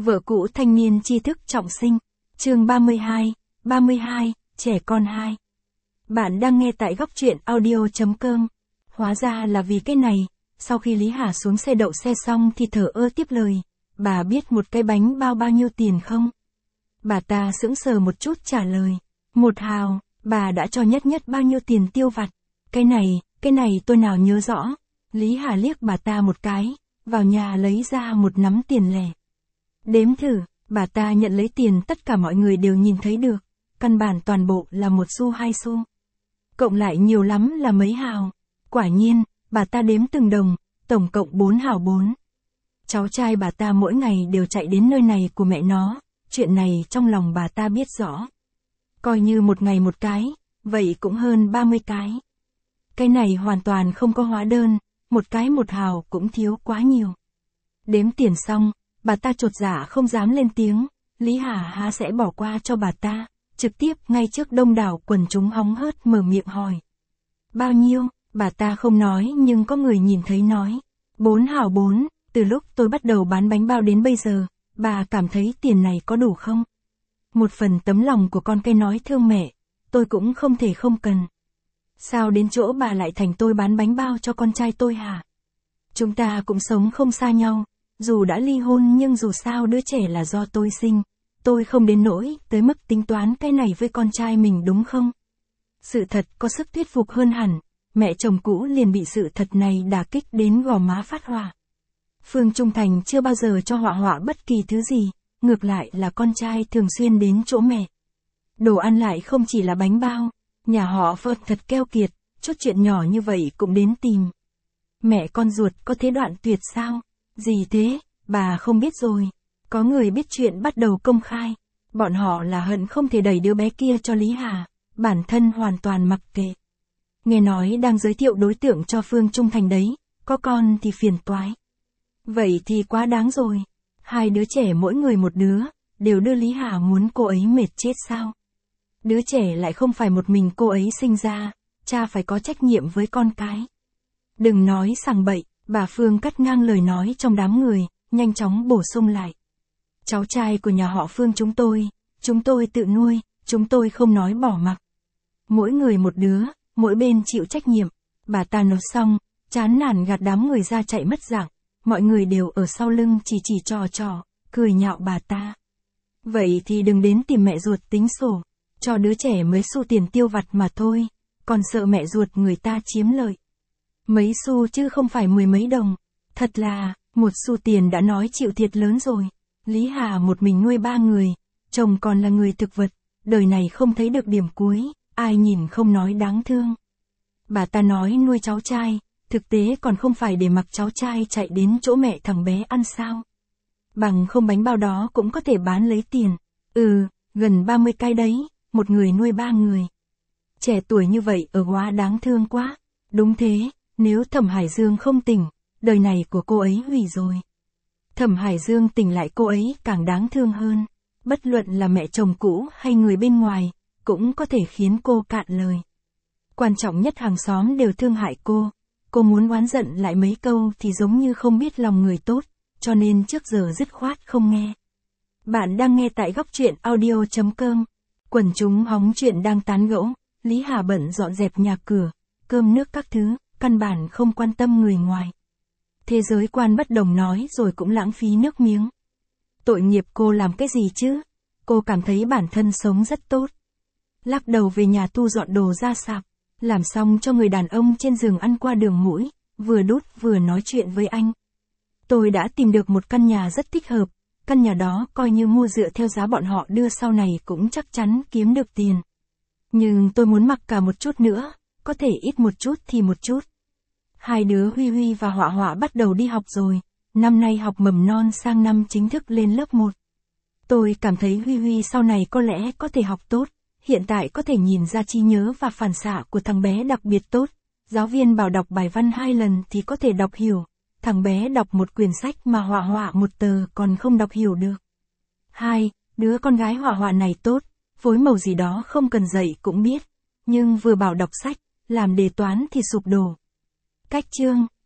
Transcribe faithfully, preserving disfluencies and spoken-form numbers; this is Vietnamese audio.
Vợ cũ thanh niên tri thức trọng sinh. Chương ba mươi hai, ba mươi hai, trẻ con hai. Bạn đang nghe tại góc truyện audio chấm com. Hóa ra là vì cái này, sau khi Lý Hà xuống xe đậu xe xong thì thở ơ tiếp lời. Bà biết một cái bánh bao bao nhiêu tiền không? Bà ta sững sờ một chút trả lời. Một hào. Bà đã cho Nhất Nhất bao nhiêu tiền tiêu vặt? Cái này, cái này tôi nào nhớ rõ. Lý Hà liếc bà ta một cái, vào nhà lấy ra một nắm tiền lẻ. Đếm thử, bà ta nhận lấy tiền, tất cả mọi người đều nhìn thấy được. Căn bản toàn bộ là một xu hai xu. Cộng lại nhiều lắm là mấy hào. Quả nhiên, bà ta đếm từng đồng, tổng cộng bốn hào bốn. Cháu trai bà ta mỗi ngày đều chạy đến nơi này của mẹ nó, chuyện này trong lòng bà ta biết rõ. Coi như một ngày một cái, vậy cũng hơn ba mươi cái. Cái này hoàn toàn không có hóa đơn, một cái một hào cũng thiếu quá nhiều. Đếm tiền xong, bà ta chột dạ không dám lên tiếng, Lý Hà há sẽ bỏ qua cho bà ta, trực tiếp ngay trước đông đảo quần chúng hóng hớt mở miệng hỏi. Bao nhiêu? Bà ta không nói nhưng có người nhìn thấy nói. Bốn hào bốn, từ lúc tôi bắt đầu bán bánh bao đến bây giờ, bà cảm thấy tiền này có đủ không? Một phần tấm lòng của con cái nói thương mẹ, tôi cũng không thể không cần. Sao đến chỗ bà lại thành tôi bán bánh bao cho con trai tôi hả? Chúng ta cũng sống không xa nhau, dù đã ly hôn nhưng dù sao đứa trẻ là do tôi sinh, tôi không đến nỗi tới mức tính toán cái này với con trai mình đúng không? Sự thật có sức thuyết phục hơn hẳn, mẹ chồng cũ liền bị sự thật này đả kích đến gò má phát hỏa. Phương Trung Thành chưa bao giờ cho Họa Họa bất kỳ thứ gì, ngược lại là con trai thường xuyên đến chỗ mẹ. Đồ ăn lại không chỉ là bánh bao, nhà họ Phật thật keo kiệt, chút chuyện nhỏ như vậy cũng đến tìm. Mẹ con ruột có thế đoạn tuyệt sao? Gì thế, bà không biết rồi. Có người biết chuyện bắt đầu công khai. Bọn họ là hận không thể đẩy đứa bé kia cho Lý Hà, bản thân hoàn toàn mặc kệ. Nghe nói đang giới thiệu đối tượng cho Phương Trung Thành đấy, có con thì phiền toái. Vậy thì quá đáng rồi. Hai đứa trẻ mỗi người một đứa, đều đưa Lý Hà muốn cô ấy mệt chết sao? Đứa trẻ lại không phải một mình cô ấy sinh ra, cha phải có trách nhiệm với con cái. Đừng nói sằng bậy, bà Phương cắt ngang lời nói trong đám người, nhanh chóng bổ sung lại. Cháu trai của nhà họ Phương chúng tôi, chúng tôi tự nuôi, chúng tôi không nói bỏ mặc. Mỗi người một đứa, mỗi bên chịu trách nhiệm. Bà ta nói xong, chán nản gạt đám người ra chạy mất dạng. Mọi người đều ở sau lưng chỉ chỉ trò trò, cười nhạo bà ta. Vậy thì đừng đến tìm mẹ ruột tính sổ, cho đứa trẻ mấy xu tiền tiêu vặt mà thôi, còn sợ mẹ ruột người ta chiếm lợi. Mấy xu chứ không phải mười mấy đồng, thật là, một xu tiền đã nói chịu thiệt lớn rồi. Lý Hà một mình nuôi ba người, chồng còn là người thực vật, đời này không thấy được điểm cuối, ai nhìn không nói đáng thương. Bà ta nói nuôi cháu trai, thực tế còn không phải để mặc cháu trai chạy đến chỗ mẹ thằng bé ăn sao. Bằng không bánh bao đó cũng có thể bán lấy tiền. Ừ, gần ba mươi cái đấy, một người nuôi ba người. Trẻ tuổi như vậy ở quá đáng thương quá. Đúng thế, nếu Thẩm Hải Dương không tỉnh, đời này của cô ấy hủy rồi. Thẩm Hải Dương tỉnh lại cô ấy càng đáng thương hơn. Bất luận là mẹ chồng cũ hay người bên ngoài, cũng có thể khiến cô cạn lời. Quan trọng nhất hàng xóm đều thương hại cô. Cô muốn oán giận lại mấy câu thì giống như không biết lòng người tốt, cho nên trước giờ dứt khoát không nghe. Bạn đang nghe tại góc truyện audio chấm com. Quần chúng hóng chuyện đang tán gẫu, Lý Hà bận dọn dẹp nhà cửa, cơm nước các thứ, căn bản không quan tâm người ngoài. Thế giới quan bất đồng nói rồi cũng lãng phí nước miếng. Tội nghiệp cô làm cái gì chứ? Cô cảm thấy bản thân sống rất tốt. Lắc đầu về nhà thu dọn đồ ra sạp, làm xong cho người đàn ông trên giường ăn qua đường mũi, vừa đút vừa nói chuyện với anh. Tôi đã tìm được một căn nhà rất thích hợp, căn nhà đó coi như mua dựa theo giá bọn họ đưa sau này cũng chắc chắn kiếm được tiền. Nhưng tôi muốn mặc cả một chút nữa, có thể ít một chút thì một chút. Hai đứa Huy Huy và Họa Họa bắt đầu đi học rồi, năm nay học mầm non sang năm chính thức lên lớp một. Tôi cảm thấy Huy Huy sau này có lẽ có thể học tốt. Hiện tại có thể nhìn ra trí nhớ và phản xạ của thằng bé đặc biệt tốt. Giáo viên bảo đọc bài văn hai lần thì có thể đọc hiểu. Thằng bé đọc một quyển sách mà Họa Họa một tờ còn không đọc hiểu được. Hai, đứa con gái Họa Họa này tốt, phối màu gì đó không cần dạy cũng biết. Nhưng vừa bảo đọc sách, làm đề toán thì sụp đổ. Cách chương,